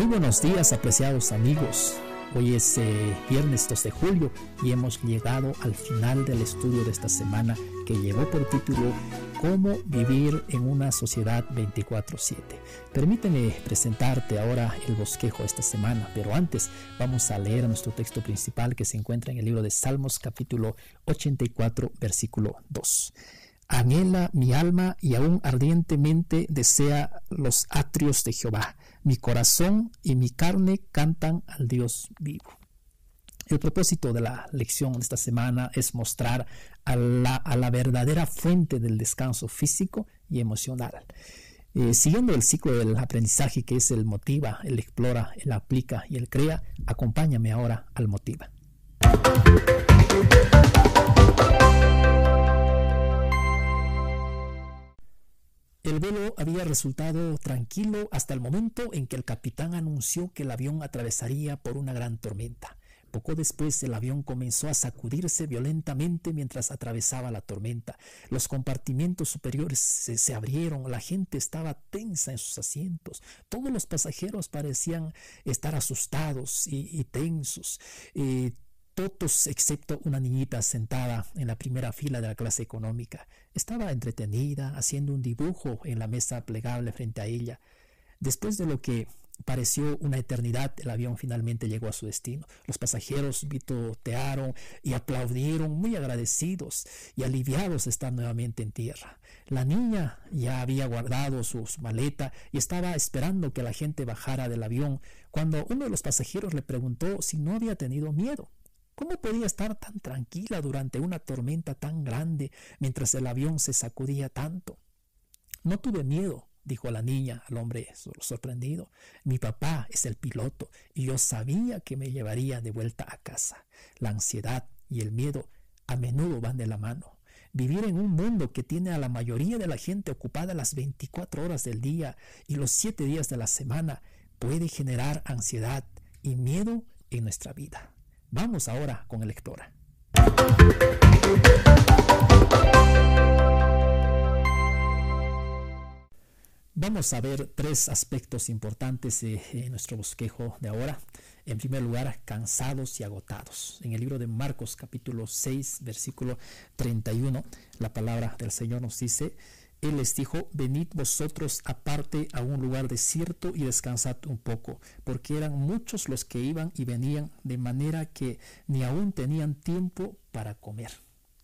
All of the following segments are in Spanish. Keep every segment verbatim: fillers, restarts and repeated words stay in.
Muy buenos días, apreciados amigos. Hoy es eh, viernes dos de julio y hemos llegado al final del estudio de esta semana que llevó por título Cómo vivir en una sociedad veinticuatro siete. Permíteme presentarte ahora el bosquejo de esta semana, pero antes vamos a leer nuestro texto principal que se encuentra en el libro de Salmos capítulo ochenta y cuatro versículo dos. Anhela mi alma y aún ardientemente desea los atrios de Jehová. Mi corazón y mi carne cantan al Dios vivo. El propósito de la lección de esta semana es mostrar a la, a la verdadera fuente del descanso físico y emocional. Eh, siguiendo el ciclo del aprendizaje que es el motiva, el explora, el aplica y el crea, acompáñame ahora al motiva. El vuelo había resultado tranquilo hasta el momento en que el capitán anunció que el avión atravesaría por una gran tormenta. Poco después el avión comenzó a sacudirse violentamente mientras atravesaba la tormenta. Los compartimientos superiores se, se abrieron, la gente estaba tensa en sus asientos. Todos los pasajeros parecían estar asustados y, y tensos. Eh, Todos excepto una niñita sentada en la primera fila de la clase económica. Estaba entretenida, haciendo un dibujo en la mesa plegable frente a ella. Después de lo que pareció una eternidad, el avión finalmente llegó a su destino. Los pasajeros vitotearon y aplaudieron, muy agradecidos y aliviados de estar nuevamente en tierra. La niña ya había guardado su maleta y estaba esperando que la gente bajara del avión cuando uno de los pasajeros le preguntó si no había tenido miedo. ¿Cómo podía estar tan tranquila durante una tormenta tan grande mientras el avión se sacudía tanto? No tuve miedo, dijo la niña al hombre sorprendido. Mi papá es el piloto y yo sabía que me llevaría de vuelta a casa. La ansiedad y el miedo a menudo van de la mano. Vivir en un mundo que tiene a la mayoría de la gente ocupada las veinticuatro horas del día y los siete días de la semana puede generar ansiedad y miedo en nuestra vida. Vamos ahora con el Explora. Vamos a ver tres aspectos importantes de, de nuestro bosquejo de ahora. En primer lugar, cansados y agotados. En el libro de Marcos capítulo seis, versículo treinta y uno, la palabra del Señor nos dice: Él les dijo, venid vosotros aparte a un lugar desierto y descansad un poco, porque eran muchos los que iban y venían, de manera que ni aún tenían tiempo para comer.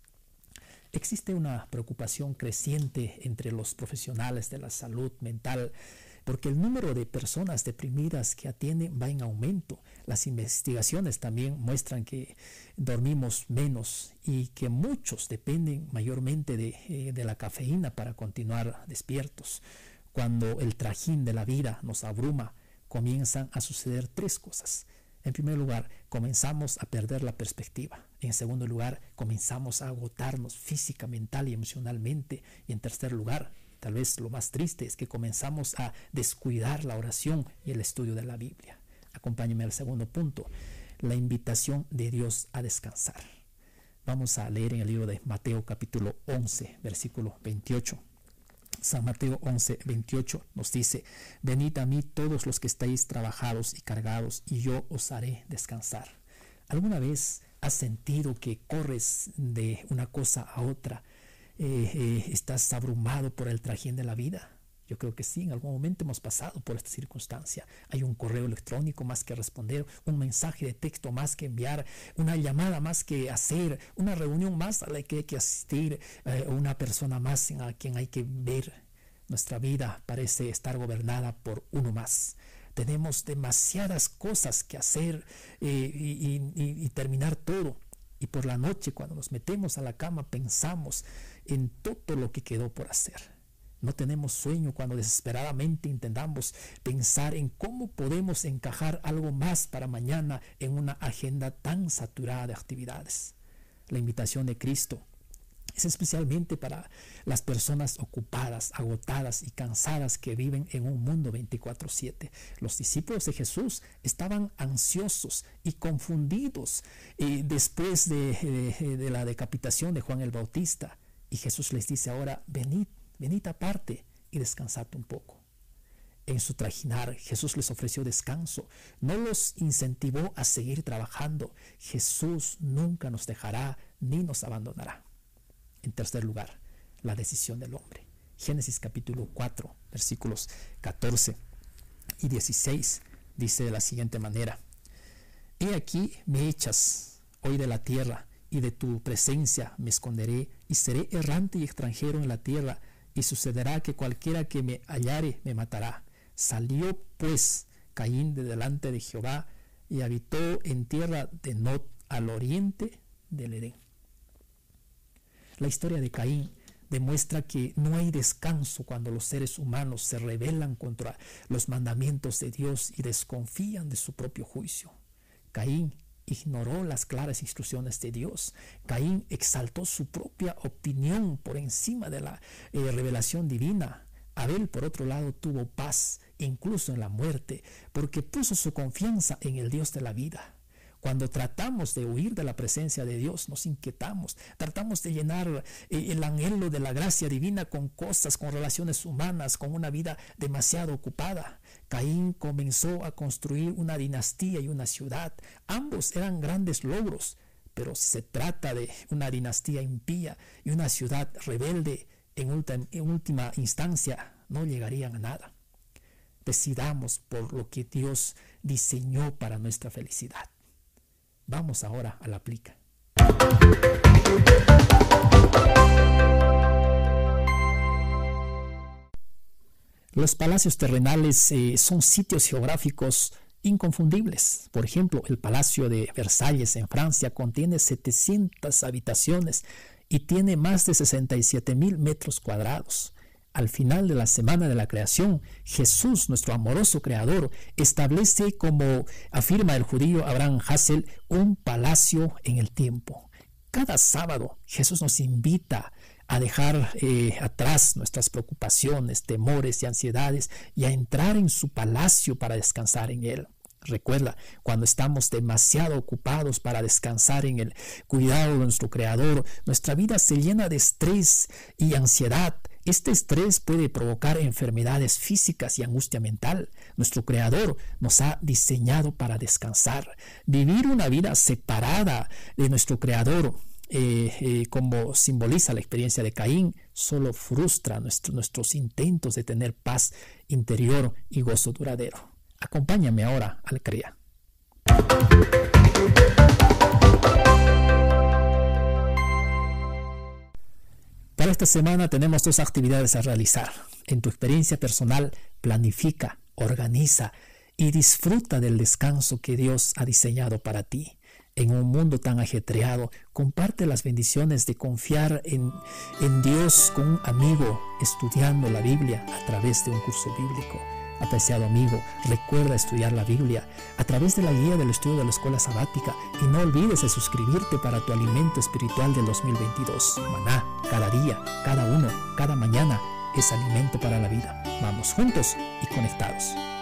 Existe una preocupación creciente entre los profesionales de la salud mental, porque el número de personas deprimidas que atienden va en aumento. Las investigaciones también muestran que dormimos menos y que muchos dependen mayormente de, eh, de la cafeína para continuar despiertos. Cuando el trajín de la vida nos abruma, comienzan a suceder tres cosas. En primer lugar, comenzamos a perder la perspectiva. En segundo lugar, comenzamos a agotarnos física, mental y emocionalmente. Y en tercer lugar, tal vez lo más triste es que comenzamos a descuidar la oración y el estudio de la Biblia. Acompáñenme al segundo punto, la invitación de Dios a descansar. Vamos a leer en el libro de Mateo capítulo once, versículo veintiocho. San Mateo once, veintiocho nos dice: venid a mí todos los que estáis trabajados y cargados, y yo os haré descansar. ¿Alguna vez has sentido que corres de una cosa a otra? Eh, eh, ¿Estás abrumado por el trajín de la vida? Yo creo que sí, en algún momento hemos pasado por esta circunstancia. Hay un correo electrónico más que responder, un mensaje de texto más que enviar, una llamada más que hacer, una reunión más a la que hay que asistir, eh, una persona más a quien hay que ver. Nuestra vida parece estar gobernada por uno más. Tenemos demasiadas cosas que hacer eh, y, y, y terminar todo. Y por la noche, cuando nos metemos a la cama, pensamos en todo lo que quedó por hacer. No tenemos sueño cuando desesperadamente intentamos pensar en cómo podemos encajar algo más para mañana en una agenda tan saturada de actividades. La invitación de Cristo es especialmente para las personas ocupadas, agotadas y cansadas que viven en un mundo veinticuatro siete. Los discípulos de Jesús estaban ansiosos y confundidos eh, después de, de, de la decapitación de Juan el Bautista. Y Jesús les dice ahora, venid, venid aparte y descansad un poco. En su trajinar, Jesús les ofreció descanso, no los incentivó a seguir trabajando. Jesús nunca nos dejará ni nos abandonará. En tercer lugar, la decisión del hombre. Génesis capítulo cuatro, versículos catorce y dieciséis, dice de la siguiente manera: He aquí me echas hoy de la tierra, y de tu presencia me esconderé, y seré errante y extranjero en la tierra, y sucederá que cualquiera que me hallare me matará. Salió pues Caín de delante de Jehová, y habitó en tierra de Nod, al oriente del Edén. La historia de Caín demuestra que no hay descanso cuando los seres humanos se rebelan contra los mandamientos de Dios y desconfían de su propio juicio. Caín ignoró las claras instrucciones de Dios. Caín exaltó su propia opinión por encima de la eh, revelación divina. Abel, por otro lado, tuvo paz, incluso en la muerte, porque puso su confianza en el Dios de la vida. Cuando tratamos de huir de la presencia de Dios, nos inquietamos, tratamos de llenar eh, el anhelo de la gracia divina con cosas, con relaciones humanas, con una vida demasiado ocupada. Caín comenzó a construir una dinastía y una ciudad. Ambos eran grandes logros, pero si se trata de una dinastía impía y una ciudad rebelde, en, ultima, en última instancia no llegarían a nada. Decidamos por lo que Dios diseñó para nuestra felicidad. Vamos ahora a la aplica. Los palacios terrenales eh, son sitios geográficos inconfundibles. Por ejemplo, el Palacio de Versalles en Francia contiene setecientas habitaciones y tiene más de sesenta y siete mil metros cuadrados. Al final de la semana de la creación, Jesús, nuestro amoroso creador, establece, como afirma el judío Abraham Hassel, un palacio en el tiempo. Cada sábado, Jesús nos invita a dejar eh, atrás nuestras preocupaciones, temores y ansiedades y a entrar en su palacio para descansar en él. Recuerda, cuando estamos demasiado ocupados para descansar en el cuidado de nuestro Creador, nuestra vida se llena de estrés y ansiedad. Este estrés puede provocar enfermedades físicas y angustia mental. Nuestro Creador nos ha diseñado para descansar. Vivir una vida separada de nuestro Creador, eh, eh, como simboliza la experiencia de Caín, solo frustra nuestro, nuestros intentos de tener paz interior y gozo duradero. Acompáñame ahora al C R E A. Para esta semana tenemos dos actividades a realizar. En tu experiencia personal, planifica, organiza y disfruta del descanso que Dios ha diseñado para ti. En un mundo tan ajetreado, comparte las bendiciones de confiar en, en Dios con un amigo estudiando la Biblia a través de un curso bíblico. Apreciado amigo, recuerda estudiar la Biblia a través de la guía del estudio de la escuela sabática y no olvides de suscribirte para tu alimento espiritual del dos mil veintidós. Maná, cada día, cada uno, cada mañana es alimento para la vida. Vamos juntos y conectados.